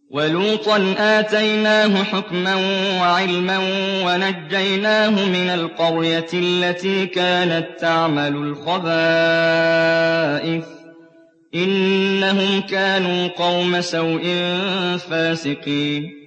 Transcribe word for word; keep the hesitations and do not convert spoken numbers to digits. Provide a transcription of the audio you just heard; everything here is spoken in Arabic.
وَلُوطًا آتَيْنَاهُ حُكْمًا وَعِلْمًا وَنَجَّيْنَاهُ مِنَ الْقَرْيَةِ الَّتِي كَانَت تَّعْمَلُ الْخَبَائِثَ ۗ إِنَّهُمْ كَانُوا قَوْمَ سَوْءٍ فَاسِقِينَ